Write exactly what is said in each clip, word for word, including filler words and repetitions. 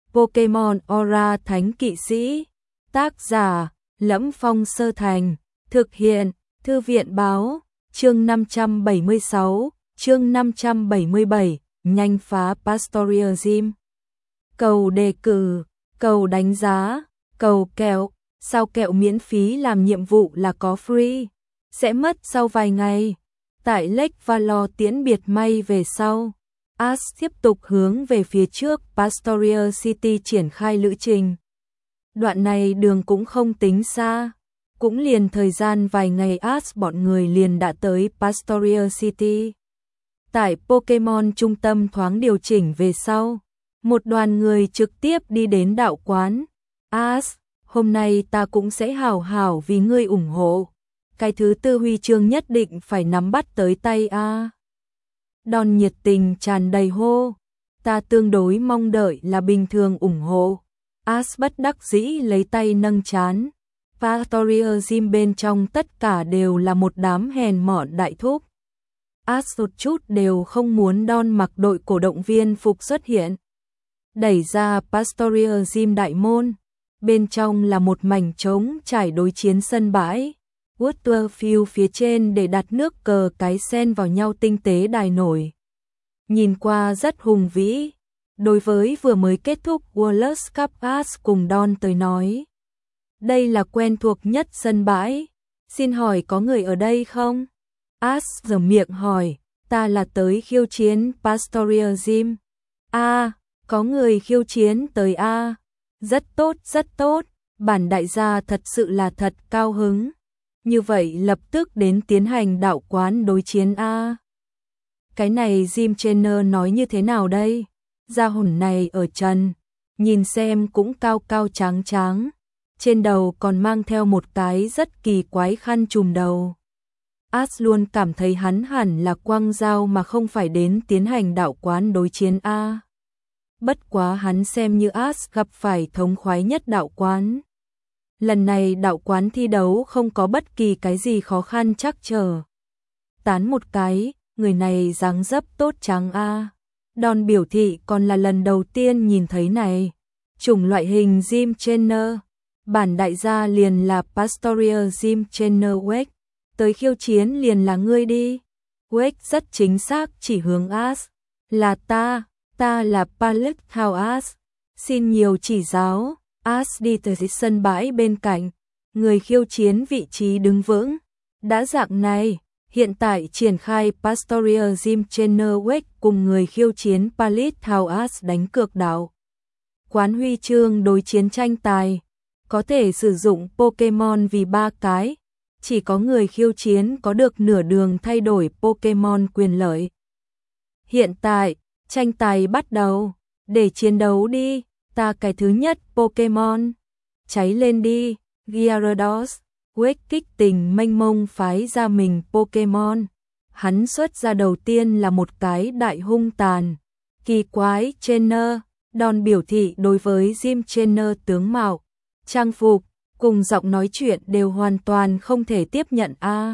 Pokemon Aura Thánh Kỵ Sĩ. Tác giả: Lẫm Phong Sơ Thành. Thực hiện: Thư viện báo. Chương năm trăm bảy mươi sáu, chương năm trăm bảy mươi bảy, nhanh phá Pastoria Gym. Cầu đề cử, cầu đánh giá, cầu kẹo, sao kẹo miễn phí làm nhiệm vụ là có free, sẽ mất sau vài ngày. Tại Lake Valor tiễn biệt may về sau, Ash tiếp tục hướng về phía trước Pastoria City triển khai lữ trình. Đoạn này đường cũng không tính xa, cũng liền thời gian vài ngày Ash bọn người liền đã tới Pastoria City. Tại Pokemon trung tâm thoáng điều chỉnh về sau, một đoàn người trực tiếp đi đến đạo quán. Ash, hôm nay ta cũng sẽ hảo hảo vì ngươi ủng hộ. Cái thứ tư huy chương nhất định phải nắm bắt tới tay a. Don nhiệt tình tràn đầy hô. Ta tương đối mong đợi là bình thường ủng hộ. Ash bất đắc dĩ lấy tay nâng trán. Pastoria Gym bên trong tất cả đều là một đám hèn mọn đại thúc. Ash một chút đều không muốn Don mặc đội cổ động viên phục xuất hiện. Đẩy ra Pastoria Gym đại môn, bên trong là một mảnh trống trải đối chiến sân bãi. Waterfield phía trên để đặt nước cờ cái sen vào nhau tinh tế đài nổi. Nhìn qua rất hùng vĩ. Đối với vừa mới kết thúc World Cup Ash cùng Don tới nói, đây là quen thuộc nhất sân bãi. Xin hỏi có người ở đây không? Ash giở miệng hỏi. Ta là tới khiêu chiến Pastoria Gym. A, có người khiêu chiến tới A. Rất tốt, rất tốt. Bản đại gia thật sự là thật cao hứng. Như vậy lập tức đến tiến hành đạo quán đối chiến A. Cái này Gym Trainer nói như thế nào đây? Gia hồn này ở trần, nhìn xem cũng cao cao tráng tráng. Trên đầu còn mang theo một cái rất kỳ quái khăn trùm đầu. Ash luôn cảm thấy hắn hẳn là quang giao mà không phải đến tiến hành đạo quán đối chiến A. Bất quá hắn xem như Ash gặp phải thống khoái nhất đạo quán. Lần này đạo quán thi đấu không có bất kỳ cái gì khó khăn chắc trở. Tán một cái, người này dáng dấp tốt trắng A. Don biểu thị còn là lần đầu tiên nhìn thấy này. Chủng loại hình Gym Trainer. Bản đại gia liền là Pastoria Gym Trainer Wake. Tới khiêu chiến liền là ngươi đi. Wake rất chính xác chỉ hướng Ash. Là ta, ta là Pallet Thao Ash. Xin nhiều chỉ giáo. Ash đi tới sân bãi bên cạnh. Người khiêu chiến vị trí đứng vững. Đã dạng này, hiện tại triển khai Pastoria Gym Trainer Wake cùng người khiêu chiến Pallet Thao Ash đánh cược đạo quán huy chương đối chiến tranh tài. Có thể sử dụng Pokemon vì ba cái. Chỉ có người khiêu chiến có được nửa đường thay đổi Pokemon quyền lợi. Hiện tại, tranh tài bắt đầu. Để chiến đấu đi. Ta cái thứ nhất Pokemon. Cháy lên đi. Gyarados. Wake kích tình mênh mông phái ra mình Pokemon. Hắn xuất ra đầu tiên là một cái đại hung tàn. Kỳ quái Trainer. Don biểu thị đối với Gym Trainer tướng mạo, trang phục, cùng giọng nói chuyện đều hoàn toàn không thể tiếp nhận a. À.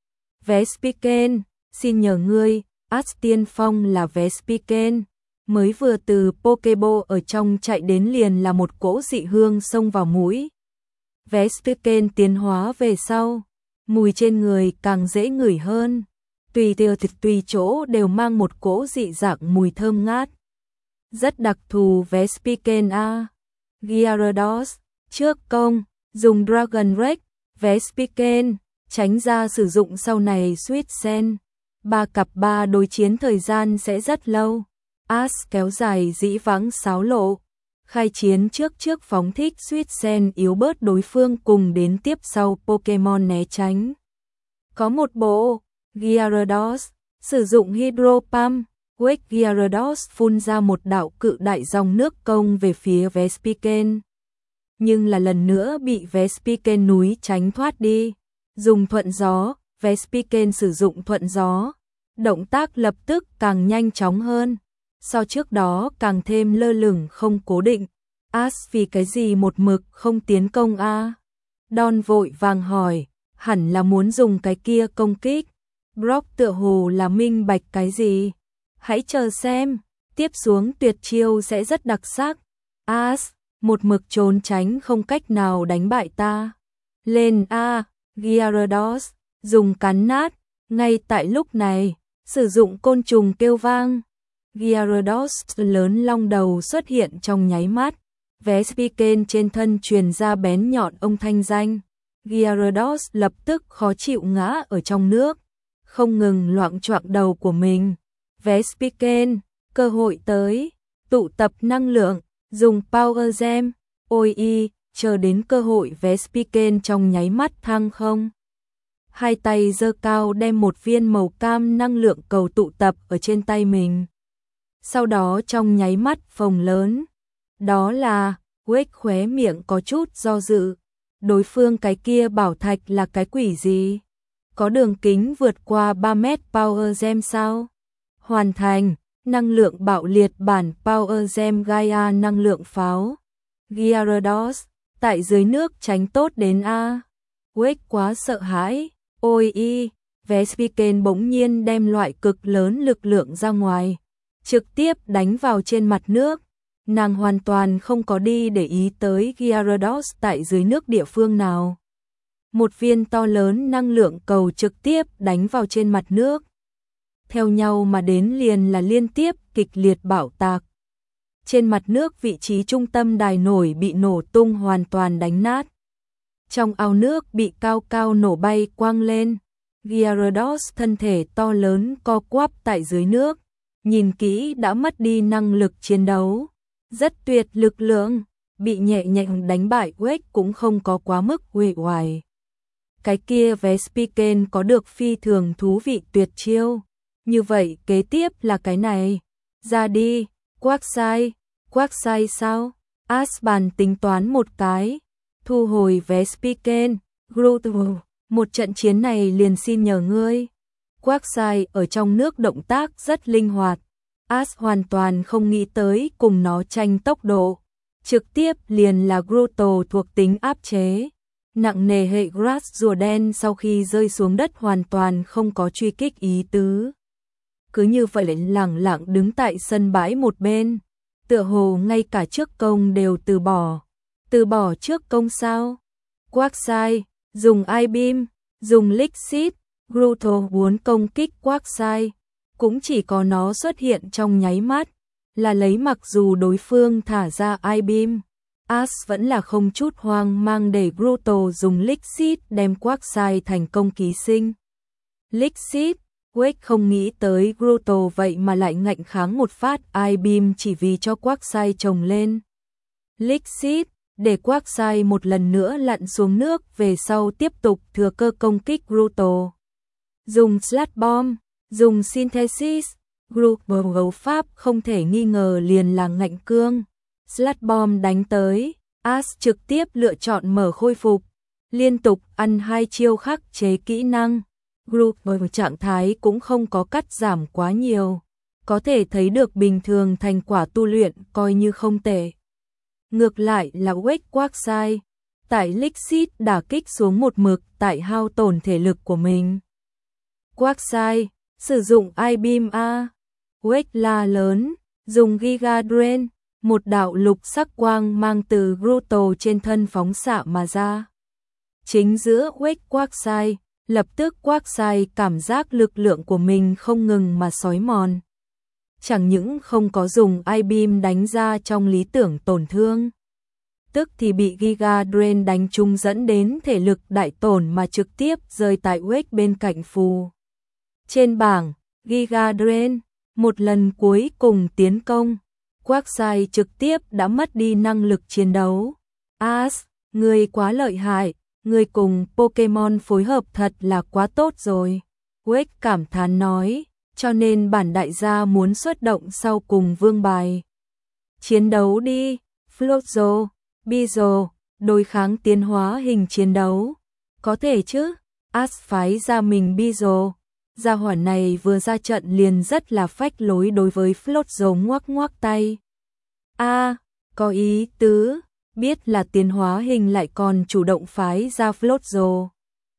Vespiquen, xin nhờ ngươi, Ash tiên phong là Vespiquen, mới vừa từ Pokeball ở trong chạy đến liền là một cỗ dị hương xông vào mũi. Vespiquen tiến hóa về sau, mùi trên người càng dễ ngửi hơn, tùy tiêu thịt tùy chỗ đều mang một cỗ dị dạng mùi thơm ngát. Rất đặc thù Vespiquen a. Gyarados, trước công, dùng Dragon Rage, Vespiquen, tránh ra sử dụng sau này Sweet Sen. Ba cặp ba đối chiến thời gian sẽ rất lâu. Ash kéo dài dĩ vãng xáo lộ. Khai chiến trước trước phóng thích Sweet Sen yếu bớt đối phương cùng đến tiếp sau Pokemon né tránh. Có một bộ, Gyarados, sử dụng Hydro Pump. Wake Gyarados phun ra một đạo cự đại dòng nước công về phía Vespiquen. Nhưng là lần nữa bị Vespiquen núi tránh thoát đi. Dùng thuận gió, Vespiquen sử dụng thuận gió. Động tác lập tức càng nhanh chóng hơn. So trước đó càng thêm lơ lửng không cố định. Ash vì cái gì một mực không tiến công a? Don vội vàng hỏi, hẳn là muốn dùng cái kia công kích. Brock tựa hồ là minh bạch cái gì? Hãy chờ xem, tiếp xuống tuyệt chiêu sẽ rất đặc sắc. As, một mực trốn tránh không cách nào đánh bại ta. Lên a, Gyarados, dùng cắn nát. Ngay tại lúc này, sử dụng côn trùng kêu vang. Gyarados lớn long đầu xuất hiện trong nháy mắt. Vespiquen trên thân truyền ra bén nhọn ông thanh danh. Gyarados lập tức khó chịu ngã ở trong nước, không ngừng loạng choạng đầu của mình. Vespiquen, cơ hội tới, tụ tập năng lượng, dùng Power Gem. Ôi y, chờ đến cơ hội Vespiquen trong nháy mắt thăng không. Hai tay giơ cao đem một viên màu cam năng lượng cầu tụ tập ở trên tay mình. Sau đó trong nháy mắt phồng lớn. Đó là, Quake khóe miệng có chút do dự. Đối phương cái kia bảo thạch là cái quỷ gì? Có đường kính vượt qua ba mét Power Gem sao? Hoàn thành, năng lượng bạo liệt bản Power Gem Gaia năng lượng pháo. Gyarados, tại dưới nước tránh tốt đến A. Quake quá sợ hãi. Ôi y, Vespiquen bỗng nhiên đem loại cực lớn lực lượng ra ngoài, trực tiếp đánh vào trên mặt nước. Nàng hoàn toàn không có đi để ý tới Gyarados tại dưới nước địa phương nào. Một viên to lớn năng lượng cầu trực tiếp đánh vào trên mặt nước. Theo nhau mà đến liền là liên tiếp kịch liệt bạo tạc. Trên mặt nước vị trí trung tâm đài nổi bị nổ tung hoàn toàn đánh nát. Trong ao nước bị cao cao nổ bay quang lên. Gyarados thân thể to lớn co quắp tại dưới nước. Nhìn kỹ đã mất đi năng lực chiến đấu. Rất tuyệt lực lượng, bị nhẹ nhàng đánh bại Quake cũng không có quá mức uể oải. Cái kia Vespiquen có được phi thường thú vị tuyệt chiêu. Như vậy kế tiếp là cái này. Ra đi, Quagsire. Quagsire sao? Asban tính toán một cái. Thu hồi Vespiquen. Groudon, một trận chiến này liền xin nhờ ngươi. Quagsire ở trong nước động tác rất linh hoạt. As hoàn toàn không nghĩ tới cùng nó tranh tốc độ. Trực tiếp liền là Groudon thuộc tính áp chế. Nặng nề hệ grass rùa đen sau khi rơi xuống đất hoàn toàn không có truy kích ý tứ. Cứ như vậy lại lẳng lặng đứng tại sân bãi một bên. Tựa hồ ngay cả trước công đều từ bỏ. Từ bỏ trước công sao? Quagsire, dùng I-Beam, dùng Lick Seed. Groudon muốn công kích Quagsire. Cũng chỉ có nó xuất hiện trong nháy mắt, là lấy mặc dù đối phương thả ra I-Beam. As vẫn là không chút hoang mang để Groudon dùng Lick Seed đem Quagsire thành công ký sinh. Lick Seed, Quake không nghĩ tới Groudon vậy mà lại ngạnh kháng một phát I-Beam chỉ vì cho Quagsire trồng lên. Lick Seed, để Quagsire một lần nữa lặn xuống nước về sau tiếp tục thừa cơ công kích Groudon. Dùng Sludge Bomb, dùng Synthesis, Groudon gấu pháp không thể nghi ngờ liền là ngạnh cương. Sludge Bomb đánh tới, As trực tiếp lựa chọn mở khôi phục, liên tục ăn hai chiêu khắc chế kỹ năng. Groudon trạng thái cũng không có cắt giảm quá nhiều, có thể thấy được bình thường thành quả tu luyện coi như không tệ. Ngược lại là Quake Quagsire, tại Lick Seed đả kích xuống một mực tại hao tổn thể lực của mình. Quagsire, sử dụng I-Beam A. Quake la lớn, dùng Giga Drain, một đạo lục sắc quang mang từ Groudon trên thân phóng xạ mà ra. Chính giữa Quake Quagsire, lập tức Quagsire cảm giác lực lượng của mình không ngừng mà xói mòn. Chẳng những không có dùng I-Beam đánh ra trong lý tưởng tổn thương, tức thì bị Giga Drain đánh trúng dẫn đến thể lực đại tổn mà trực tiếp rơi tại Quake bên cạnh phù. Trên bảng, Giga Drain, một lần cuối cùng tiến công, Quagsire trực tiếp đã mất đi năng lực chiến đấu. As, người quá lợi hại, người cùng Pokemon phối hợp thật là quá tốt rồi. Quake cảm thán nói, cho nên bản đại gia muốn xuất động sau cùng vương bài. Chiến đấu đi, Floatzel, Beedrill, đối kháng tiến hóa hình chiến đấu. Có thể chứ, As phái ra mình Beedrill. Gia hỏa này vừa ra trận liền rất là phách lối đối với Floatzel ngoắc ngoắc tay. A, à, có ý tứ, biết là tiến hóa hình lại còn chủ động phái ra Floatzel.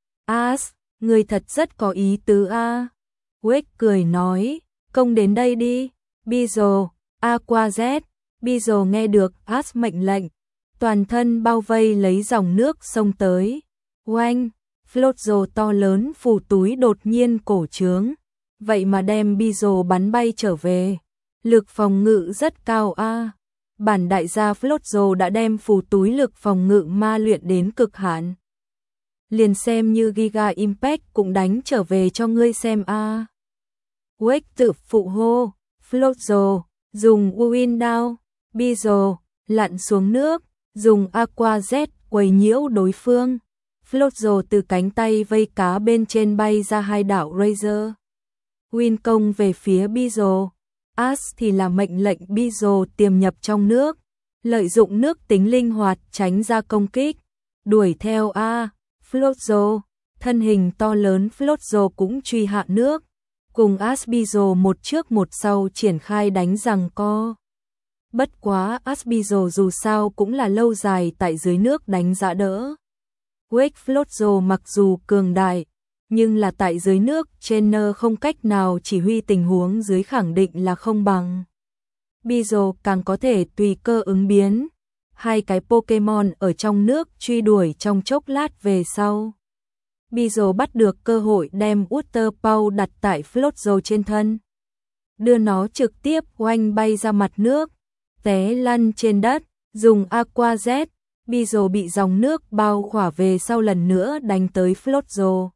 As, người thật rất có ý tứ a. À. Quake cười nói, công đến đây đi, Beedrill, Aqua Jet, Bizo nghe được As mệnh lệnh, toàn thân bao vây lấy dòng nước xông tới. Oanh, Flojo to lớn phủ túi đột nhiên cổ trướng, vậy mà đem Bizo bắn bay trở về. Lực phòng ngự rất cao a. À. Bản đại gia Flojo đã đem phù túi lực phòng ngự ma luyện đến cực hạn. Liền xem như Giga Impact cũng đánh trở về cho ngươi xem a. À. Wake tự phụ hô, Flojo, dùng Wind Down, Bizo, lặn xuống nước, dùng Aqua Jet quấy nhiễu đối phương. Flojo từ cánh tay vây cá bên trên bay ra hai đạo Razor. Win công về phía Bizo. As thì là mệnh lệnh Bizo tiềm nhập trong nước, lợi dụng nước tính linh hoạt tránh ra công kích, đuổi theo a. Flojo, thân hình to lớn Flojo cũng truy hạ nước, cùng As Bizo một trước một sau triển khai đánh giằng co. Bất quá As Bizo dù sao cũng là lâu dài tại dưới nước đánh dã đỡ. Wake Flojo mặc dù cường đại, nhưng là tại dưới nước, trainer không cách nào chỉ huy tình huống dưới khẳng định là không bằng. Bizo càng có thể tùy cơ ứng biến. Hai cái Pokemon ở trong nước truy đuổi trong chốc lát về sau. Bizo bắt được cơ hội đem Water Paw đặt tại Flojo trên thân. Đưa nó trực tiếp oanh bay ra mặt nước, té lăn trên đất, dùng Aqua Jet. Bizo bị dòng nước bao khỏa về sau lần nữa đánh tới Flojo.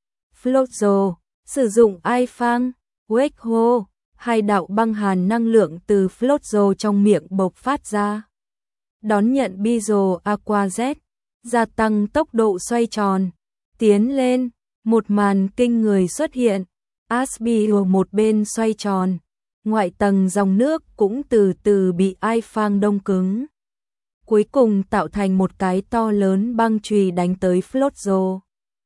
Flojo, sử dụng ai phang, Wake Ho, hai đạo băng hàn năng lượng từ Flojo trong miệng bộc phát ra. Đón nhận Bizo Aqua Jet, gia tăng tốc độ xoay tròn, tiến lên, một màn kinh người xuất hiện. Asbio một bên xoay tròn, ngoại tầng dòng nước cũng từ từ bị ai phang đông cứng. Cuối cùng tạo thành một cái to lớn băng chùy đánh tới Flojo.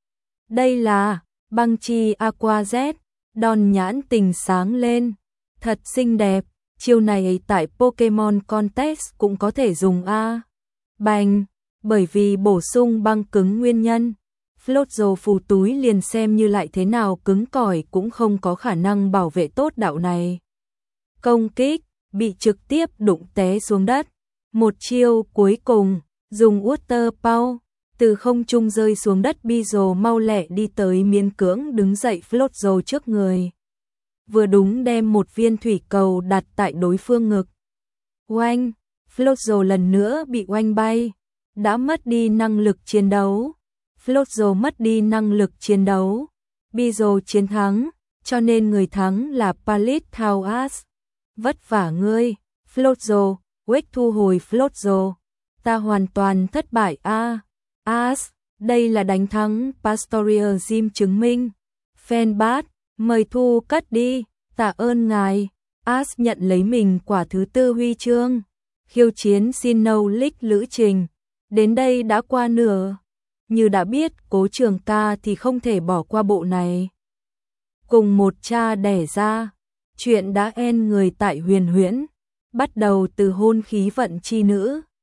Đây là băng chi Aqua Jet, đòn nhãn tình sáng lên, thật xinh đẹp, chiêu này tại Pokemon Contest cũng có thể dùng a. Bành, bởi vì bổ sung băng cứng nguyên nhân, Flojo phù túi liền xem như lại thế nào cứng cỏi cũng không có khả năng bảo vệ tốt đạo này. Công kích, bị trực tiếp đụng té xuống đất. Một chiêu cuối cùng, dùng Water Paw, từ không trung rơi xuống đất. Bizo mau lẹ đi tới miễn cưỡng đứng dậy Flojo trước người. Vừa đúng đem một viên thủy cầu đặt tại đối phương ngực. Oanh, Flojo lần nữa bị oanh bay, đã mất đi năng lực chiến đấu. Flojo mất đi năng lực chiến đấu. Bizo chiến thắng, cho nên người thắng là Paleothao As. Vất vả ngươi, Flojo. Wake thu hồi Flojo. Ta hoàn toàn thất bại a. À, As, đây là đánh thắng Pastoria Gym chứng minh. Fanbat, mời thu cất đi, tạ ơn ngài. As nhận lấy mình quả thứ tư huy chương. Khiêu chiến Sinnoh League lữ trình. Đến đây đã qua nửa. Như đã biết Cố Trường Ca thì không thể bỏ qua bộ này. Cùng một cha đẻ ra, chuyện đã end người tại Huyền Huyễn. Bắt đầu từ hôn khí vận chi nữ.